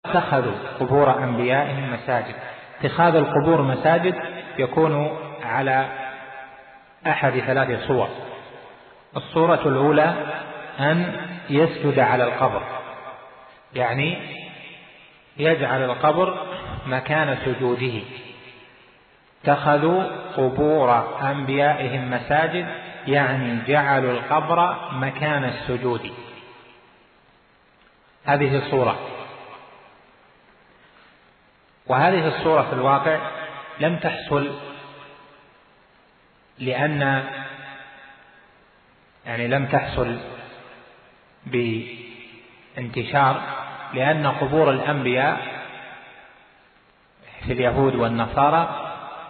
اتخذوا قبور أنبيائهم مساجد. اتخاذ القبور مساجد يكون على أحد 3 صور. الصورة الأولى أن يسجد على القبر، يعني يجعل القبر مكان سجوده. اتخذوا قبور أنبيائهم مساجد يعني جعلوا القبر مكان السجود. هذه صورة، وهذه الصورة في الواقع لم تحصل لم تحصل بانتشار، لأن قبور الأنبياء في اليهود والنصارى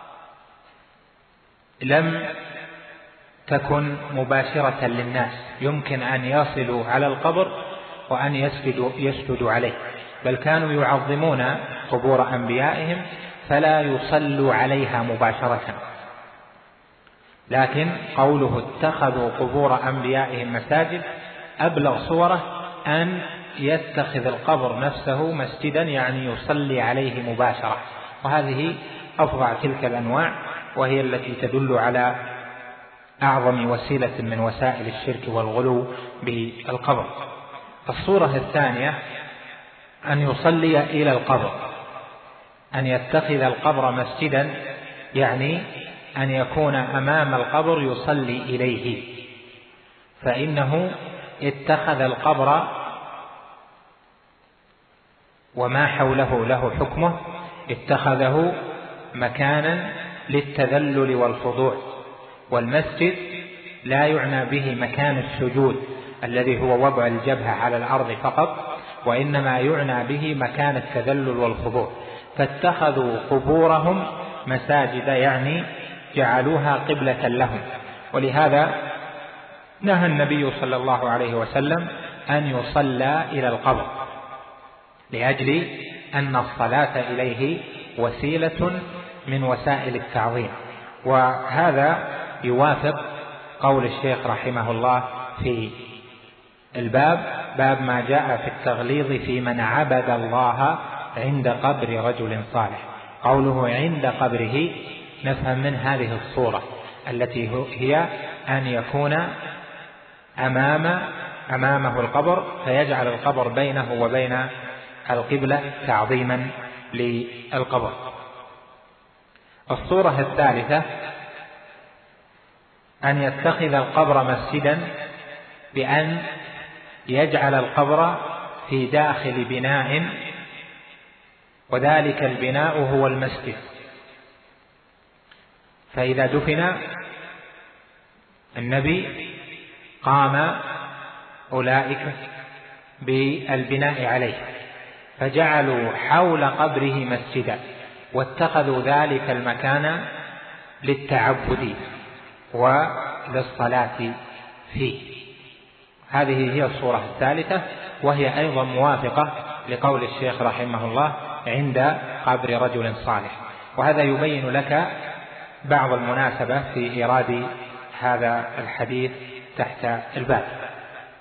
لم تكن مباشرة للناس، يمكن أن يصلوا على القبر وأن يسجدوا عليه، بل كانوا يعظمون قبور أنبيائهم فلا يصلوا عليها مباشرة. لكن قوله اتخذوا قبور أنبيائهم مساجد أبلغ صوره أن يتخذ القبر نفسه مسجدا، يعني يصلي عليه مباشرة، وهذه أفظع تلك الأنواع، وهي التي تدل على أعظم وسيلة من وسائل الشرك والغلو بالقبر. الصورة الثانية أن يصلي إلى القبر، أن يتخذ القبر مسجدا، يعني أن يكون أمام القبر يصلي إليه، فإنه اتخذ القبر وما حوله له حكمه، اتخذه مكانا للتذلل والخضوع. والمسجد لا يعنى به مكان السجود الذي هو وضع الجبهة على الأرض فقط، وإنما يعنى به مكان التذلل والخضوع. فاتخذوا قبورهم مساجد يعني جعلوها قبلة لهم، ولهذا نهى النبي صلى الله عليه وسلم أن يصلى إلى القبر، لأجل أن الصلاة إليه وسيلة من وسائل التعظيم. وهذا يوافق قول الشيخ رحمه الله في باب ما جاء في التغليظ في من عبد الله عند قبر رجل صالح. قوله عند قبره نفهم من هذه الصورة التي هي أن يكون أمامه القبر، فيجعل القبر بينه وبين القبلة تعظيما للقبر. الصورة الثالثة أن يتخذ القبر مسجدا بأن يجعل القبر في داخل بناء، وذلك البناء هو المسجد. فإذا دفن النبي قام أولئك بالبناء عليه، فجعلوا حول قبره مسجدا، واتخذوا ذلك المكان للتعبد وللصلاة فيه. هذه هي الصورة الثالثة، وهي أيضا موافقة لقول الشيخ رحمه الله عند قبر رجل صالح. وهذا يبين لك بعض المناسبة في إيراد هذا الحديث تحت الباب.